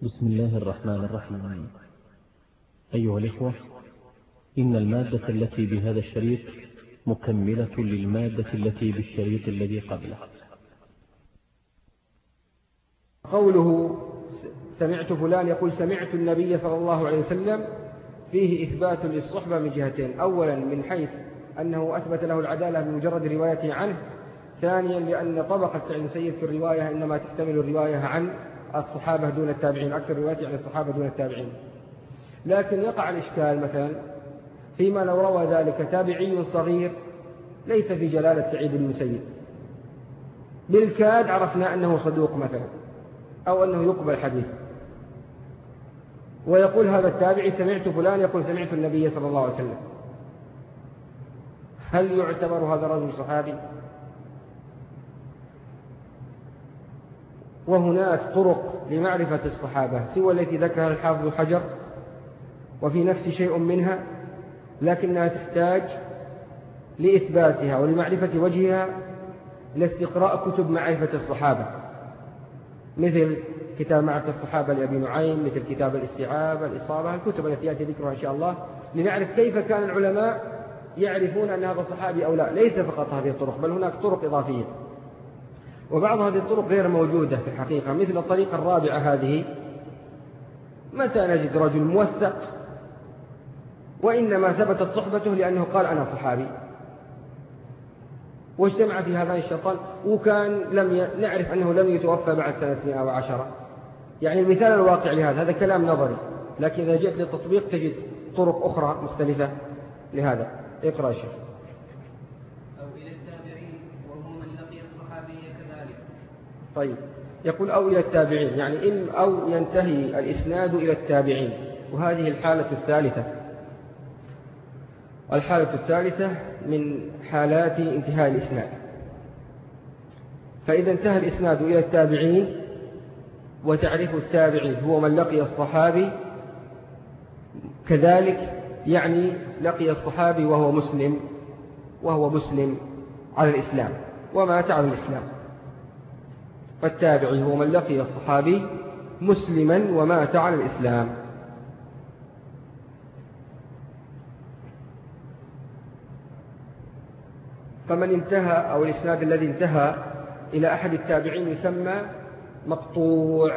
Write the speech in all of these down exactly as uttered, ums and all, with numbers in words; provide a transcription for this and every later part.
بسم الله الرحمن الرحيم. أيها الإخوة، إن المادة التي بهذا الشريط مكملة للمادة التي بالشريط الذي قبله. قوله سمعت فلان يقول سمعت النبي صلى الله عليه وسلم فيه إثبات للصحبة من جهتين: أولا من حيث أنه أثبت له العدالة بمجرد روايته عنه، ثانيا لأن طبقة سعيد المسيب في الرواية إنما تحتمل الرواية عن الصحابة دون التابعين، أكثر رواية عن الصحابة دون التابعين. لكن يقع الإشكال مثلا فيما لو روى ذلك تابعي صغير ليس في جلالة سعيد المسيب، بالكاد عرفنا أنه صدوق مثلا أو أنه يقبل حديث، ويقول هذا التابعي سمعت فلان يقول سمعت النبي صلى الله عليه وسلم، هل يعتبر هذا الرجل صحابي؟ وهناك طرق لمعرفة الصحابة سوى التي ذكرها الحافظ حجر، وفي نفس شيء منها، لكنها تحتاج لإثباتها ولمعرفة وجهها إلى استقراء كتب معرفة الصحابة، مثل كتاب معرفة الصحابة لأبي نعيم، مثل كتاب الاستيعاب، الإصابة، الكتب التي يأتي ذكرها إن شاء الله، لنعرف كيف كان العلماء يعرفون أن هذا صحابي أو لا. ليس فقط هذه الطرق، بل هناك طرق إضافية، وبعض هذه الطرق غير موجودة في الحقيقة، مثل الطريقة الرابعة هذه: متى نجد رجل موثق وإنما ثبتت صحبته لأنه قال أنا صحابي، واجتمع في هذان الشرطان، وكان لم ي... نعرف أنه لم يتوفى بعد سنة مئة وعشرة. يعني المثال الواقع لهذا، هذا كلام نظري، لكن إذا جئت للتطبيق تجد طرق أخرى مختلفة لهذا. اقرأ الشيخ. أو إلى التابعين وهم من لقي الصحابية كذلك. طيب، يقول أو إلى التابعين، يعني إن أو ينتهي الإسناد إلى التابعين، وهذه الحالة الثالثة. الحالة الثالثة من حالات انتهاء الإسناد. فإذا انتهى الإسناد إلى التابعين وتعريف التابعي هو من لقي الصحابي كذلك، يعني لقي الصحابي وهو مسلم وهو مسلم على الإسلام ومات على الإسلام. فالتابعي هو من لقي الصحابي مسلما ومات على الإسلام. فمن انتهى أو الإسناد الذي انتهى إلى أحد التابعين يسمى مقطوع،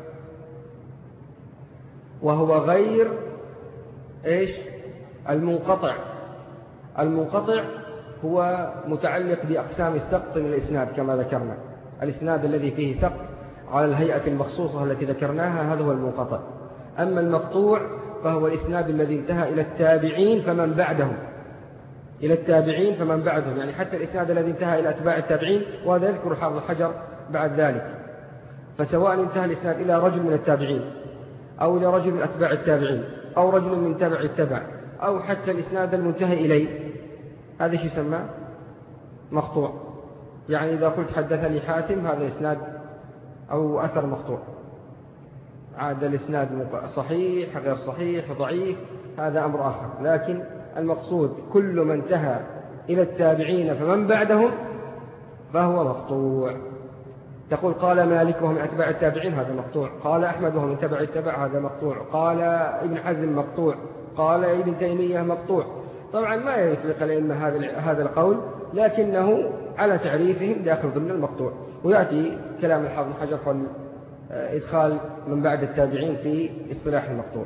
وهو غير إيش؟ المنقطع. المنقطع هو متعلق بأقسام السقط من الإسناد كما ذكرنا. الإسناد الذي فيه سقط على الهيئة المخصوصة التي ذكرناها هذا هو المنقطع. أما المقطوع فهو الإسناد الذي انتهى إلى التابعين فمن بعدهم، إلى التابعين فمن بعدهم، يعني حتى الإسناد الذي انتهى إلى أتباع التابعين، وهذا يذكر حافظ الحجر بعد ذلك. فسواء انتهى الإسناد إلى رجل من التابعين أو إلى رجل من أتباع التابعين أو رجل من تبع التبع أو حتى الإسناد المنتهي إليه، هذا شيء يسمى مقطوع. يعني إذا قلت حدثني حاتم، هذا إسناد أو أثر مقطوع. عاد الإسناد صحيح غير صحيح ضعيف، هذا أمر آخر، لكن المقصود كل من انتهى إلى التابعين فمن بعدهم فهو مقطوع. تقول قال مالك وهو من أتباع التابعين، هذا مقطوع. قال أحمد وهو من تبع التبع، هذا مقطوع. قال ابن حزم مقطوع. قال ابن تيمية مقطوع. طبعا ما يطلق الأئمة هذا القول، لكنه على تعريفهم داخل ضمن المقطوع. ويأتي كلام الحافظ حجر حول إدخال من بعد التابعين في اصطلاح المقطوع.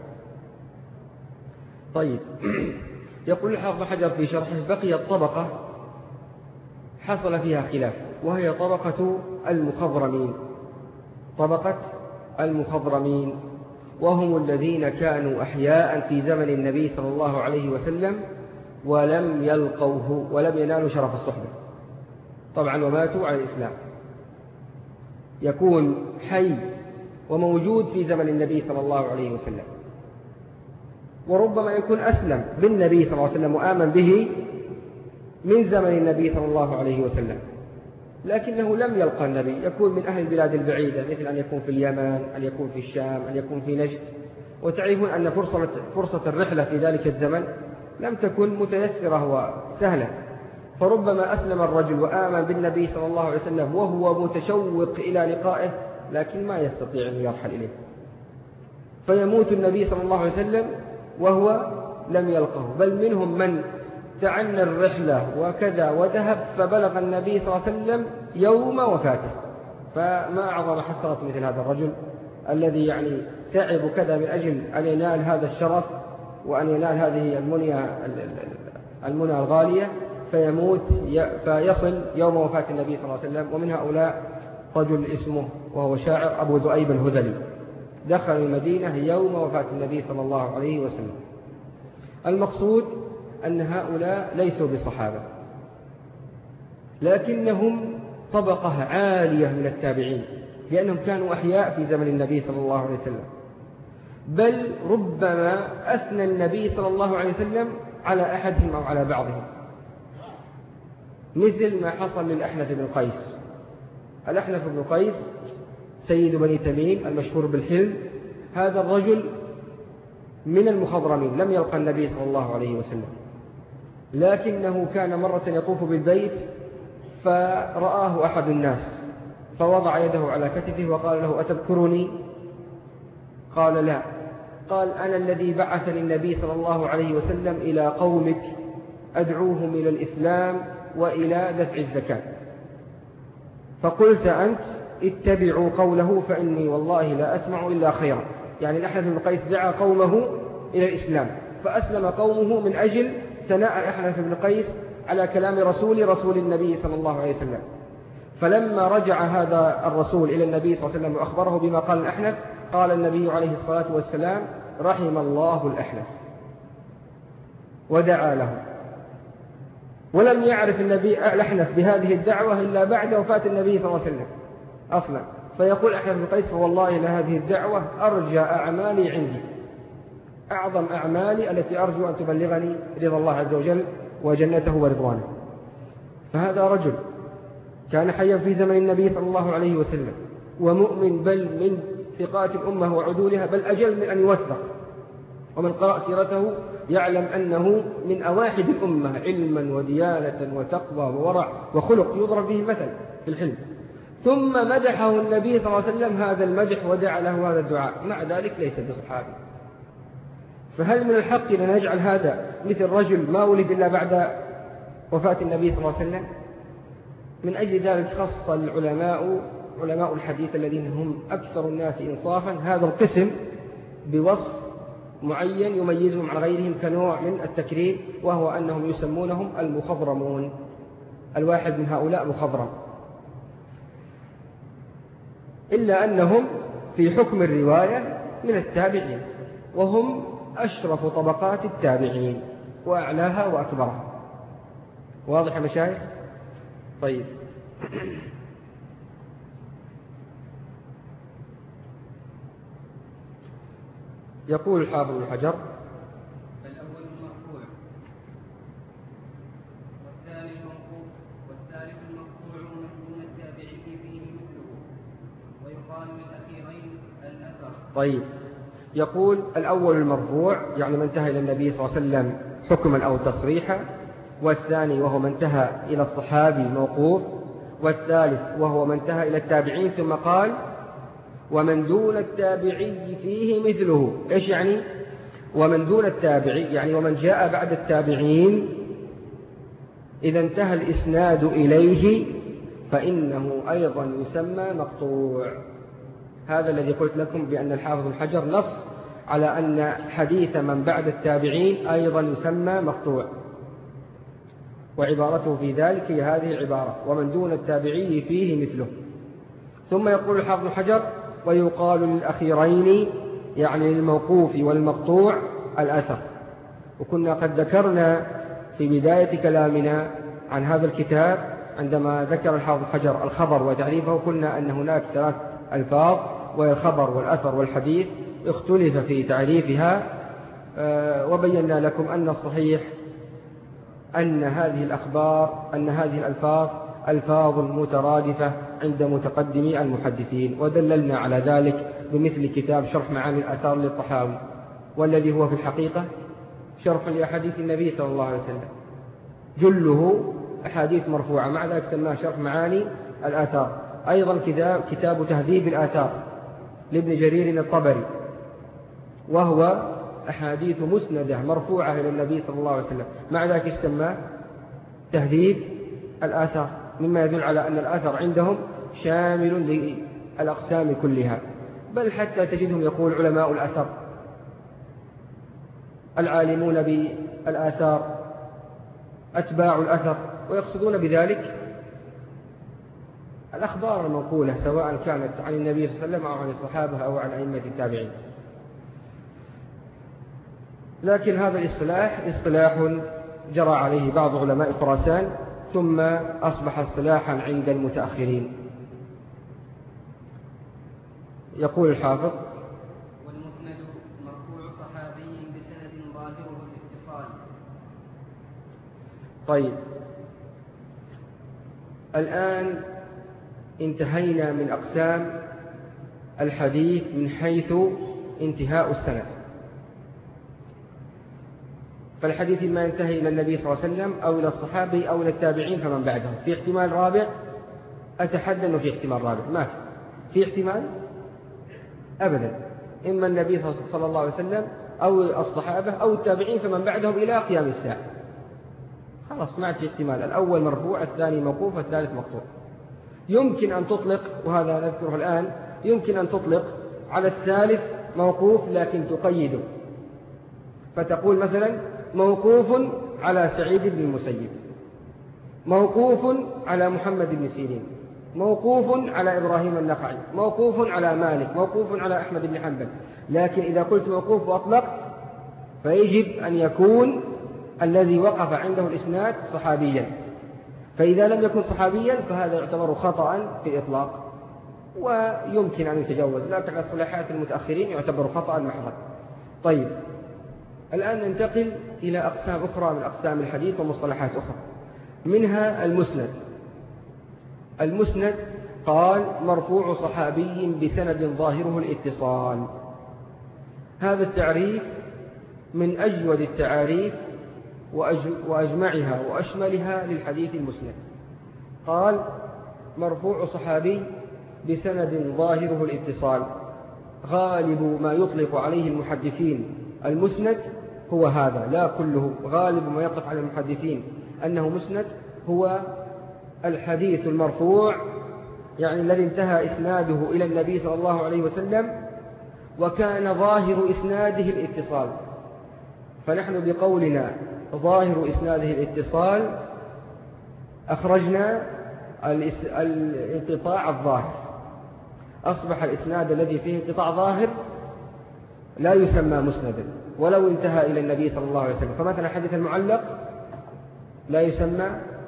طيب، يقول الحافظ حجر في شرحه: بقي الطبقة حصل فيها خلاف، وهي طبقة المخضرمين. طبقة المخضرمين وهم الذين كانوا أحياء في زمن النبي صلى الله عليه وسلم ولم يلقوه ولم ينالوا شرف الصحبة طبعا، وماتوا على الإسلام. يكون حي وموجود في زمن النبي صلى الله عليه وسلم، وربما يكون أسلم بالنبي صلى الله عليه وسلم وآمن به من زمن النبي صلى الله عليه وسلم، لكنه لم يلقى النبي. يكون من أهل البلاد البعيدة، مثل أن يكون في اليمن، أن يكون في الشام، أن يكون في نجد. وتعرفون أن فرصة, فرصة الرحلة في ذلك الزمن لم تكن متيسرة وسهلة، فربما أسلم الرجل وآمن بالنبي صلى الله عليه وسلم وهو متشوق إلى لقائه، لكن ما يستطيع أن يرحل إليه. فيموت النبي صلى الله عليه وسلم وهو لم يلقه، بل منهم من تعنى الرحلة وكذا وذهب فبلغ النبي صلى الله عليه وسلم يوم وفاته. فما أعظم حسرة مثل هذا الرجل الذي يعني تعب كذا من أجل أن ينال هذا الشرف وأن ينال هذه المنية المنى الغالية، فيموت فيصل يوم وفاة النبي صلى الله عليه وسلم. ومن هؤلاء رجل اسمه وهو شاعر أبو ذؤيب الهذلي، دخل المدينة يوم وفاة النبي صلى الله عليه وسلم. المقصود أن هؤلاء ليسوا بصحابة، لكنهم طبقة عالية من التابعين، لأنهم كانوا أحياء في زمن النبي صلى الله عليه وسلم، بل ربما أثنى النبي صلى الله عليه وسلم على أحدهم أو على بعضهم، مثل ما حصل للأحنف بن قيس. الأحنف بن قيس سيد بني تميم المشهور بالحلم، هذا الرجل من المخضرمين، لم يلقى النبي صلى الله عليه وسلم، لكنه كان مرة يطوف بالبيت فرآه أحد الناس فوضع يده على كتفه وقال له: أتذكرني؟ قال: لا. قال: أنا الذي بعثني النبي صلى الله عليه وسلم إلى قومك أدعوهم إلى الإسلام وإلى دفع الزكاة، فقلت أنت اتبعوا قوله فإني والله لا أسمع إلا خيرا. يعني الأحنف بن قيس دعا قومه إلى الإسلام فأسلم قومه من أجل ثناء الأحنف بن قيس على كلام رسول رسول النبي صلى الله عليه وسلم. فلما رجع هذا الرسول إلى النبي صلى الله عليه وسلم وأخبره بما قال الأحنف، قال النبي عليه الصلاة والسلام: رحم الله الأحنف، ودعا له. ولم يعرف النبي الأحنف بهذه الدعوة إلا بعد وفاة النبي صلى الله عليه وسلم أصلا. فيقول أحنف بن قيس: فوالله لهذه الدعوة أرجى أعمالي عندي، أعظم أعمالي التي أرجو أن تبلغني رضا الله عز وجل وجنته ورضوانه. فهذا رجل كان حيا في زمن النبي صلى الله عليه وسلم ومؤمن، بل من ثقات الأمة وعدولها، بل أجل من أن يوثق. ومن قرأ سيرته يعلم أنه من أواحد الأمة علما وديانة وتقوى وورع وخلق يضرب به مثل في الحلم. ثم مدحه النبي صلى الله عليه وسلم هذا المدح ودعا له هذا الدعاء، مع ذلك ليس بصحابي. فهل من الحق أن نجعل هذا مثل رجل ما ولد إلا بعد وفاة النبي صلى الله عليه وسلم؟ من أجل ذلك خص العلماء علماء الحديث الذين هم أكثر الناس إنصافا هذا القسم بوصف معين يميزهم عن غيرهم كنوع من التكريم، وهو أنهم يسمونهم المخضرمون. الواحد من هؤلاء مخضرم، إلا أنهم في حكم الرواية من التابعين، وهم أشرف طبقات التابعين وأعلاها وأكبرها. واضح يا مشايخ؟ طيب. يقول الحافظ بن حجر: فالأول المرفوع والثاني الموقوف والثالث المقطوع من التابعي فيه مثله، ويقال للأخيرين الأثر. طيب، يقول الأول المرفوع يعني من انتهى إلى النبي صلى الله عليه وسلم حكما أو تصريحا، والثاني وهو من انتهى إلى الصحابي موقوف، والثالث وهو من انتهى إلى التابعين. ثم قال: ومن دون التابعي فيه مثله. إيش يعني ومن دون التابعي؟ يعني ومن جاء بعد التابعين إذا انتهى الإسناد إليه فإنه أيضا يسمى مقطوع. هذا الذي قلت لكم بأن الحافظ بن حجر نص على أن حديث من بعد التابعين أيضا يسمى مقطوع، وعبارته في ذلك هي هذه العبارة: ومن دون التابعي فيه مثله. ثم يقول الحافظ بن حجر: ويقال للأخيرين يعني للموقوف والمقطوع الأثر. وكنا قد ذكرنا في بداية كلامنا عن هذا الكتاب عندما ذكر الحافظ بن حجر الخبر وتعريفه، قلنا أن هناك ثلاث ألفاظ وهي الخبر والأثر والحديث، اختلف في تعريفها، وبينا لكم أن الصحيح أن هذه الأخبار أن هذه الألفاظ ألفاظ مترادفة عند متقدمي المحدثين، ودللنا على ذلك بمثل كتاب شرح معاني الآثار للطحاوي، والذي هو في الحقيقة شرح لأحاديث النبي صلى الله عليه وسلم، جله أحاديث مرفوعة، مع ذلك سماه شرح معاني الآثار. أيضا كتاب كتاب تهذيب الآثار لابن جرير الطبري، وهو أحاديث مسندة مرفوعة إلى النبي صلى الله عليه وسلم، مع ذلك يسمى تهذيب الآثار، مما يدل على أن الآثار عندهم شامل للأقسام كلها. بل حتى تجدهم يقول علماء الأثر العالمون بالآثار أتباع الأثر، ويقصدون بذلك الأخبار المنقولة سواء كانت عن النبي صلى الله عليه وسلم أو عن الصحابة أو عن أئمة التابعين. لكن هذا الاصطلاح اصطلاح جرى عليه بعض علماء خراسان، ثم أصبح اصطلاحا عند المتأخرين. يقول الحافظ: والمسند مرفوع صحابي بسند ظاهره الاتصال. طيب، الآن انتهينا من أقسام الحديث من حيث انتهاء السند. فالحديث ما ينتهي إلى النبي صلى الله عليه وسلم أو إلى الصحابي أو إلى التابعين فمن بعدهم. في احتمال رابع؟ أتحدى أنه في احتمال رابع. ما في في احتمال أبدا، إما النبي صلى الله عليه وسلم أو الصحابة أو التابعين فمن بعدهم إلى قيام الساعة. خلاص ما في احتمال، الأول مرفوع، الثاني موقوف، الثالث مقطوع. يمكن أن تطلق، وهذا نذكره الآن، يمكن أن تطلق على الثالث موقوف لكن تقيده، فتقول مثلا موقوف على سعيد بن المسيب، موقوف على محمد بن سيرين، موقوف على إبراهيم النخعي، موقوف على مالك، موقوف على أحمد بن حنبل. لكن إذا قلت موقوف وأطلقت فيجب أن يكون الذي وقف عنده الإسناد صحابيا، فإذا لم يكن صحابيا فهذا يعتبر خطأ في الإطلاق ويمكن أن يتجوز، لكن اصطلاحات المتأخرين يعتبر خطأ محضا. طيب، الآن ننتقل إلى أقسام أخرى من أقسام الحديث ومصطلحات أخرى، منها المسند. المسند قال مرفوع صحابي بسند ظاهره الاتصال. هذا التعريف من أجود التعاريف وأجمعها وأشملها للحديث المسند. قال مرفوع صحابي بسند ظاهره الاتصال. غالب ما يطلق عليه المحدثين المسند هو هذا، لا كله، غالب ما يطلق على المحدثين أنه مسند هو الحديث المرفوع، يعني الذي انتهى إسناده إلى النبي صلى الله عليه وسلم وكان ظاهر إسناده الاتصال. فنحن بقولنا ظاهر إسناده الاتصال أخرجنا الانقطاع الظاهر، أصبح الإسناد الذي فيه انقطاع ظاهر لا يسمى مسندا ولو انتهى إلى النبي صلى الله عليه وسلم. فمثلا الحديث المعلق لا يسمى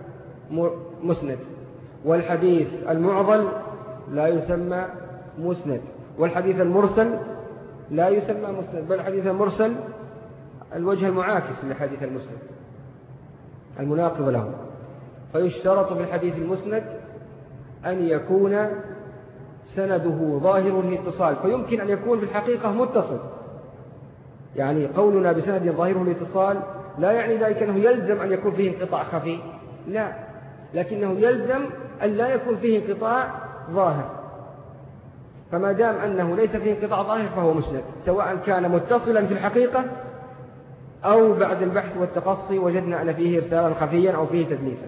مسند، والحديث المعضل لا يسمى مسند، والحديث المرسل لا يسمى مسند، بل الحديث المرسل الوجه المعاكس للحديث المسند المناقض له. فيشترط في الحديث المسند أن يكون سنده ظاهر الاتصال، فيمكن أن يكون في الحقيقة متصل. يعني قولنا بسند ظاهره الاتصال لا يعني ذلك أنه يلزم أن يكون فيه انقطاع خفي، لا، لكنه يلزم أن لا يكون فيه انقطاع ظاهر. فما دام أنه ليس فيه انقطاع ظاهر فهو مسند، سواء كان متصلا في الحقيقة أو بعد البحث والتقصي وجدنا أن فيه إرسالا خفيا أو فيه تدليسا.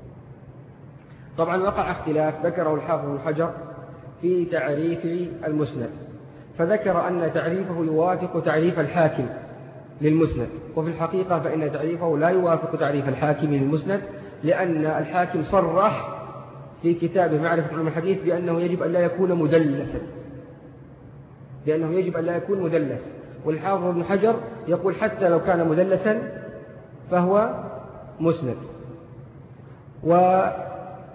طبعا وقع اختلاف ذكره الحافظ ابن حجر في تعريف المسند، فذكر أن تعريفه يوافق تعريف الحاكم للمسند، وفي الحقيقة فإن تعريفه لا يوافق تعريف الحاكم للمسند، لأن الحاكم صرح في كتابه معرفة علوم الحديث بأنه يجب أن لا يكون مدلسا، لأنه يجب أن لا يكون مدلس. والحافظ ابن حجر يقول حتى لو كان مدلسا فهو مسند. وهناك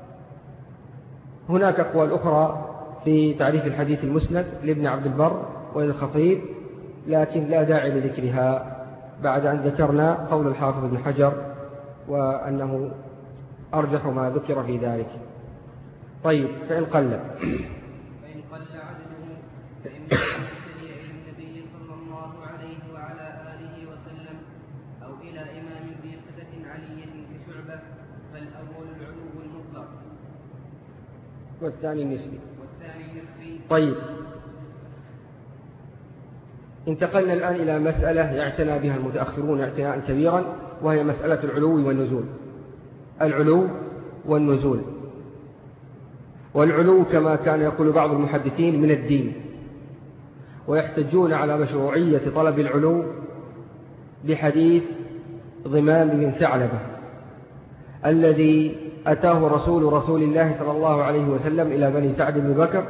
أقوال أخرى في تعريف الحديث المسند لابن عبد البر وللخطيب، لكن لا داعي لذكرها بعد أن ذكرنا قول الحافظ ابن حجر وأنه أرجح ما ذكر في ذلك. طيب، فإن قل فإن قل عدده فإما ينتهي إلى النبي صلى الله عليه وعلى آله وسلم أو إلى إمام ذي صفة علية كشعبة، فالأول العلو المطلق والثاني النسبي. والثاني النسبي. طيب، انتقلنا الآن إلى مسألة يعتنى بها المتأخرون اعتناء كبيرا، وهي مسألة العلو والنزول. العلو والنزول. والعلو كما كان يقول بعض المحدثين من الدين، ويحتجون على مشروعية طلب العلو بحديث ضمام بن ثعلبة الذي أتاه رسول رسول الله صلى الله عليه وسلم إلى بني سعد بن بكر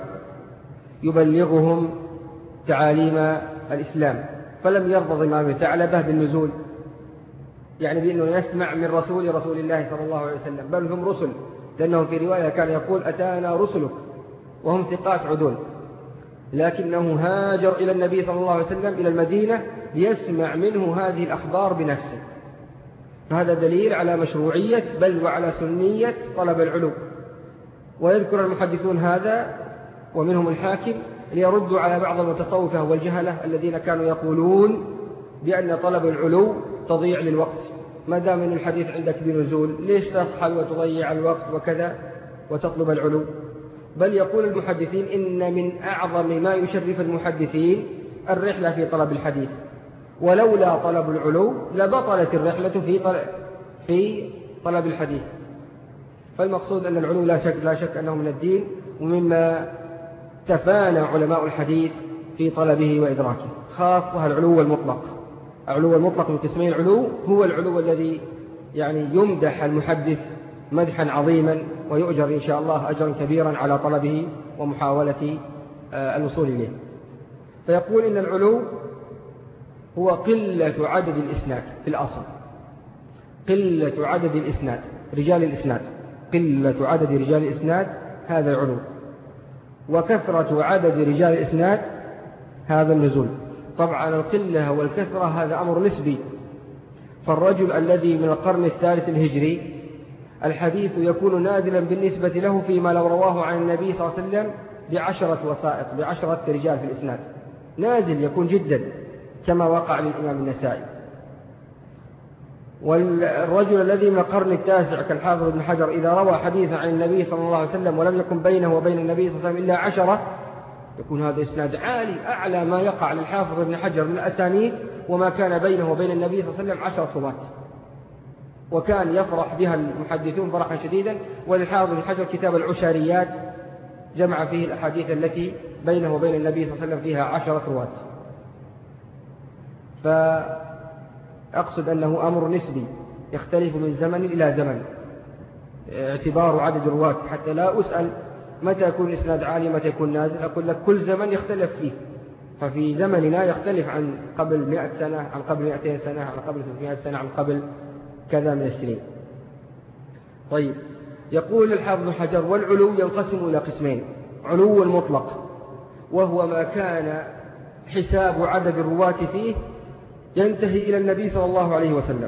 يبلغهم تعاليم الإسلام، فلم يرضى ضمام بن ثعلبة بالنزول، يعني بأنه يسمع من رسول رسول الله صلى الله عليه وسلم، بل هم رسل، لأنه في رواية كان يقول أتانا رسلك، وهم ثقات عدول، لكنه هاجر إلى النبي صلى الله عليه وسلم إلى المدينة ليسمع منه هذه الأخبار بنفسه. فهذا دليل على مشروعية بل وعلى سنية طلب العلو. ويذكر المحدثون هذا ومنهم الحاكم ليردوا على بعض المتصوفة والجهلة الذين كانوا يقولون بأن طلب العلو تضيع للوقت، ما دام من الحديث عندك بنزول ليش ترحل وتضيع الوقت وكذا وتطلب العلو. بل يقول المحدثين إن من أعظم ما يشرف المحدثين الرحلة في طلب الحديث، ولولا طلب العلو لبطلت الرحلة في طلب, في طلب الحديث. فالمقصود أن العلو لا شك, لا شك أنه من الدين، ومما تفانى علماء الحديث في طلبه وإدراكه، خاصة العلو المطلق. العلو المطلق من قسمين العلو هو العلو الذي يعني يمدح المحدث مدحا عظيما ويؤجر إن شاء الله أجرا كبيرا على طلبه ومحاولة الوصول إليه. فيقول إن العلو هو قلة عدد الإسناد في الأصل، قلة عدد الإسناد رجال الإسناد، قلة عدد رجال الإسناد هذا العلو، وكثرة عدد رجال الإسناد هذا النزول. طبعا القلة والكثرة هذا أمر نسبي، فالرجل الذي من القرن الثالث الهجري الحديث يكون نازلا بالنسبة له فيما لو رواه عن النبي صلى الله عليه وسلم بعشرة وسائط، بعشرة رجال في الإسناد، نازل يكون جدا كما وقع للإمام النسائي. والرجل الذي من القرن التاسع كالحافظ ابن حجر إذا روى حديثا عن النبي صلى الله عليه وسلم ولم يكن بينه وبين النبي صلى الله عليه وسلم إلا عشرة، يكون هذا إسناد عالي، أعلى ما يقع للحافظ ابن حجر من الأسانيد، وما كان بينه وبين النبي صلى الله عليه وسلم عشرة رواة، وكان يفرح بها المحدثون فرحا شديدا. وللحافظ ابن حجر كتاب العشاريات جمع فيه الأحاديث التي بينه وبين النبي صلى الله عليه وسلم فيها عشرة رواة. فأقصد أنه أمر نسبي يختلف من زمن إلى زمن اعتبار عدد الرواة، حتى لا أسأل متى يكون إسناد عالي متى يكون نازل، أقول لك كل زمن يختلف فيه. ففي زمننا يختلف عن قبل مئة سنة، عن قبل مئتين سنة، عن قبل ثلاثمائة سنة، عن قبل كذا من السنين. طيب، يقول الحافظ ابن حجر: والعلو ينقسم إلى قسمين: علو مطلق وهو ما كان حساب عدد الرواة فيه ينتهي إلى النبي صلى الله عليه وسلم،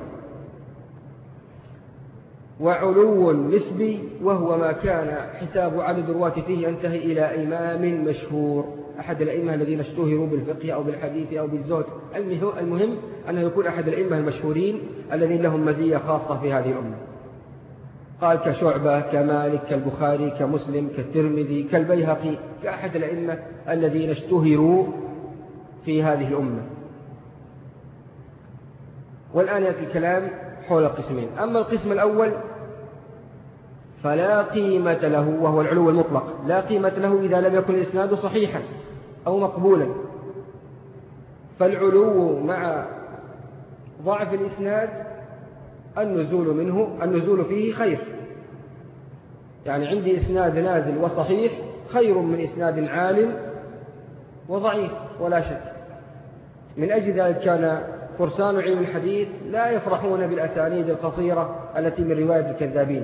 وعلو نسبي وهو ما كان حساب عدد الرواة فيه ينتهي إلى إمام مشهور، أحد الأئمة الذين اشتهروا بالفقه أو بالحديث أو بالزهد. المهم أنه يكون أحد الأئمة المشهورين الذين لهم مزية خاصة في هذه الأمة، قال كشعبة، كمالك، كالبخاري، كمسلم، كالترمذي، كالبيهقي، كأحد الأئمة الذين اشتهروا في هذه الأمة. والآن يأتي الكلام حول القسمين. أما القسم الأول فلا قيمة له، وهو العلو المطلق، لا قيمة له إذا لم يكن الإسناد صحيحا أو مقبولا. فالعلو مع ضعف الإسناد النزول منه النزول فيه خير، يعني عندي إسناد نازل وصحيح خير من إسناد عال وضعيف ولا شك. من أجل ذلك كان فرسان علم الحديث لا يفرحون بالأسانيد القصيرة التي من رواية الكذابين،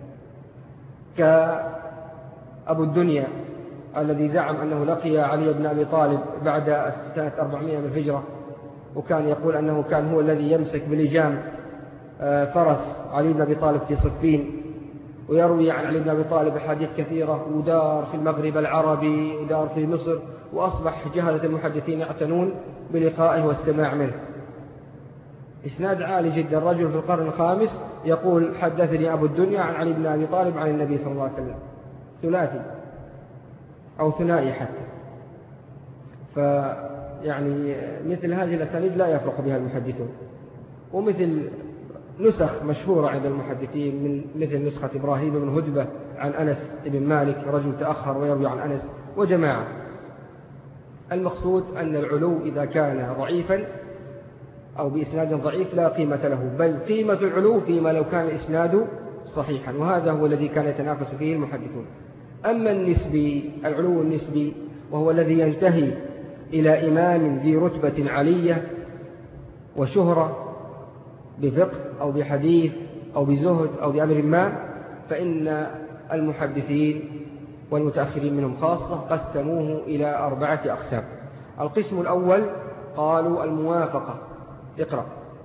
كأبو الدنيا الذي زعم أنه لقي علي بن أبي طالب بعد سنة أربعمائة من الهجرة، وكان يقول أنه كان هو الذي يمسك بلجام فرس علي بن أبي طالب في صفين، ويروي عن علي بن أبي طالب أحاديث كثيرة، ودار في المغرب العربي ودار في مصر، وأصبح جهلة المحدثين يعتنون بلقائه والسماع منه. إسناد عالي جدا، رجل في القرن الخامس يقول: حدثني أبو الدنيا عن علي بن أبي طالب عن النبي صلى الله عليه وسلم، ثلاثي أو ثنائي حتى. يعني مثل هذه الأسانيد لا يفرق بها المحدثون، ومثل نسخ مشهورة عند المحدثين من مثل نسخة إبراهيم بن هدبة عن أنس بن مالك، رجل تأخر ويروي عن أنس وجماعة. المقصود أن العلو إذا كان ضعيفا أو بإسناد ضعيف لا قيمة له، بل قيمة العلو فيما لو كان الإسناد صحيحا، وهذا هو الذي كان يتنافس فيه المحدثون. أما النسبي، العلو النسبي وهو الذي ينتهي إلى إمام ذي رتبة علية وشهرة بفقه أو بحديث أو بزهد أو بأمر ما، فإن المحدثين والمتأخرين منهم خاصة قسموه إلى أربعة أقسام. القسم الأول قالوا الموافقة. اقرأ.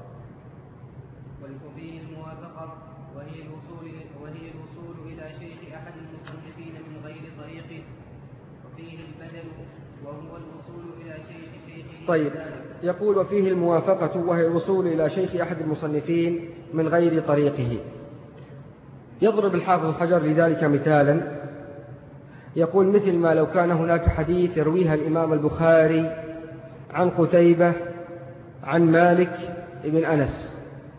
وفيه الموافقة وهي الوصول وهي الوصول إلى شيخ أحد المصنفين من غير طريقه، وفيه البدل وهو الوصول إلى شيخ شيخه. طيب، يقول وفيه الموافقة وهي الوصول إلى شيخ أحد المصنفين من غير طريقه. يضرب الحافظ حجر لذلك مثالا، يقول مثل ما لو كان هناك حديث يرويها الإمام البخاري عن قتيبة عن مالك بن أنس،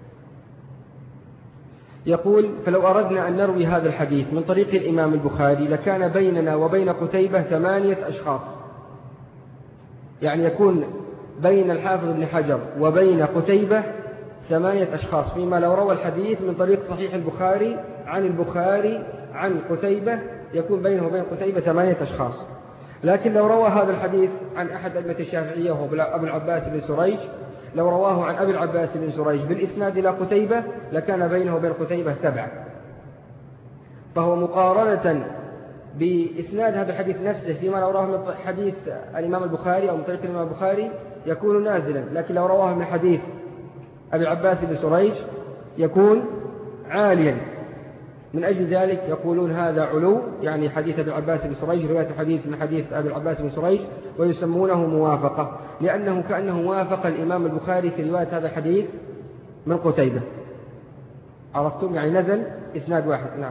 يقول فلو أردنا أن نروي هذا الحديث من طريق الإمام البخاري لكان بيننا وبين قتيبة ثمانية أشخاص، يعني يكون بين الحافظ ابن حجر وبين قتيبة ثمانية أشخاص، فيما لو روى الحديث من طريق صحيح البخاري عن البخاري عن قتيبة يكون بينه وبين قتيبة ثمانية أشخاص. لكن لو روى هذا الحديث عن أحد أئمة الشافعية وهو أبو العباس بن سريج، لو رواه عن أبي العباس بن سريج بالإسناد إلى قتيبة لكان بينه وبين قتيبة سبعة. فهو مقارنة بإسناد هذا الحديث نفسه فيما لو رواه من حديث الإمام البخاري أو من طريق الإمام البخاري يكون نازلا، لكن لو رواه من حديث أبي العباس بن سريج يكون عاليا. من أجل ذلك يقولون هذا علو، يعني حديث أبي العباس بن سريج رواية حديث من حديث أبي العباس بن سريج، ويسمونه موافقة لأنه كأنه وافق الإمام البخاري في رواية هذا الحديث من قتيبة. عرفتم؟ يعني نزل إسناد واحد. نعم.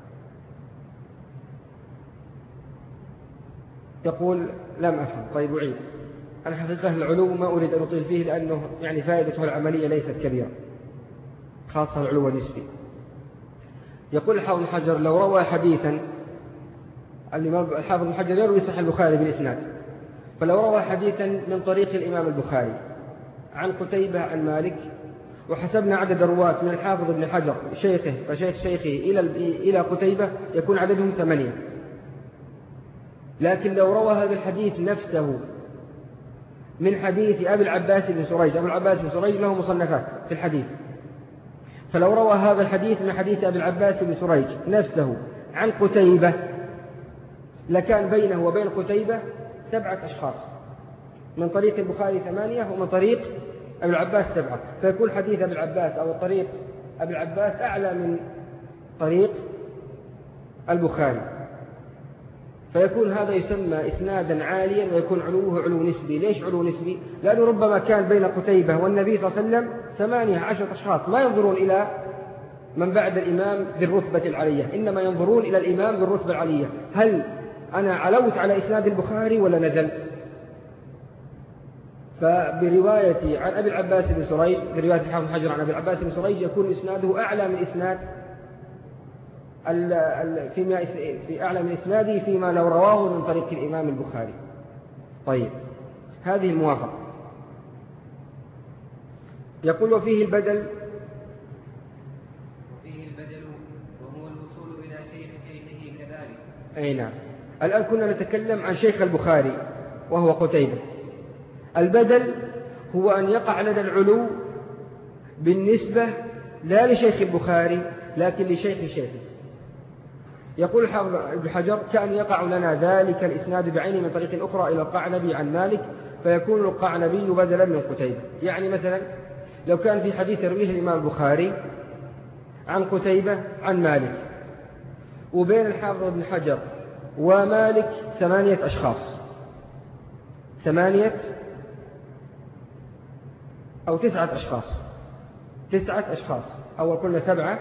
يقول لم أفهم. طيب أعيد. أنا حقيقة العلو ما أريد أن أطيل فيه لأنه يعني فائدته العملية ليست كبيرة، خاصة العلو النسبي. يقول الحافظ بن حجر لو روى حديثا، الحافظ بن حجر يروي صحيح البخاري بالإسناد، فلو روى حديثا من طريق الإمام البخاري عن قتيبة عن مالك، وحسبنا عدد الرواة من الحافظ بن حجر شيخه فشيخ شيخه إلى إلى قتيبة يكون عددهم ثمانية. لكن لو روى هذا الحديث نفسه من حديث أبي العباس بن سريج، أبو العباس بن سريج له مصنفات في الحديث، فلو روى هذا الحديث من حديث أبي العباس بن سريج نفسه عن قتيبة لكان بينه وبين قتيبة سبعة أشخاص، من طريق البخاري ثمانية ومن طريق أبي العباس سبعة، فيكون حديث أبي العباس أو الطريق أبي العباس أعلى من طريق البخاري، فيكون هذا يسمى إسنادا عاليا ويكون علوه علو نسبي. ليش علو نسبي؟ لأنه ربما كان بين قتيبة والنبي صلى الله عليه وسلم ثمانية عشر أشخاص، ما ينظرون إلى من بعد الإمام ذي الرتبة العلية، إنما ينظرون إلى الإمام ذي الرتبة العلية، هل أنا علوت على إسناد البخاري ولا نزل؟ فبرواية عن أبي العباس بن سريج، برواية الحافظ حجر عن أبي العباس بن سريج يكون إسناده أعلى من إسناد فيما في أعلى من إسناده فيما لو رواه من طريق الإمام البخاري. طيب، هذه الموافقة. يقول وفيه البدل وفيه البدل وهو الوصول إلى شيخ شيخه كذلك. أي نعم. الآن كنا نتكلم عن شيخ البخاري وهو قتيبة. البدل هو أن يقع لنا العلو بالنسبة لا لشيخ البخاري لكن لشيخ شيخه. يقول الحافظ ابن حجر كأن يقع لنا ذلك الإسناد بعينه من طريق أخرى إلى القعنبي عن مالك، فيكون القعنبي بدلا من قتيبة. يعني مثلا لو كان في حديث يرويه الإمام البخاري عن قتيبة عن مالك، وبين الحافظ ابن حجر ومالك ثمانية أشخاص، ثمانية أو تسعة أشخاص، تسعة أشخاص، أول قلنا سبعة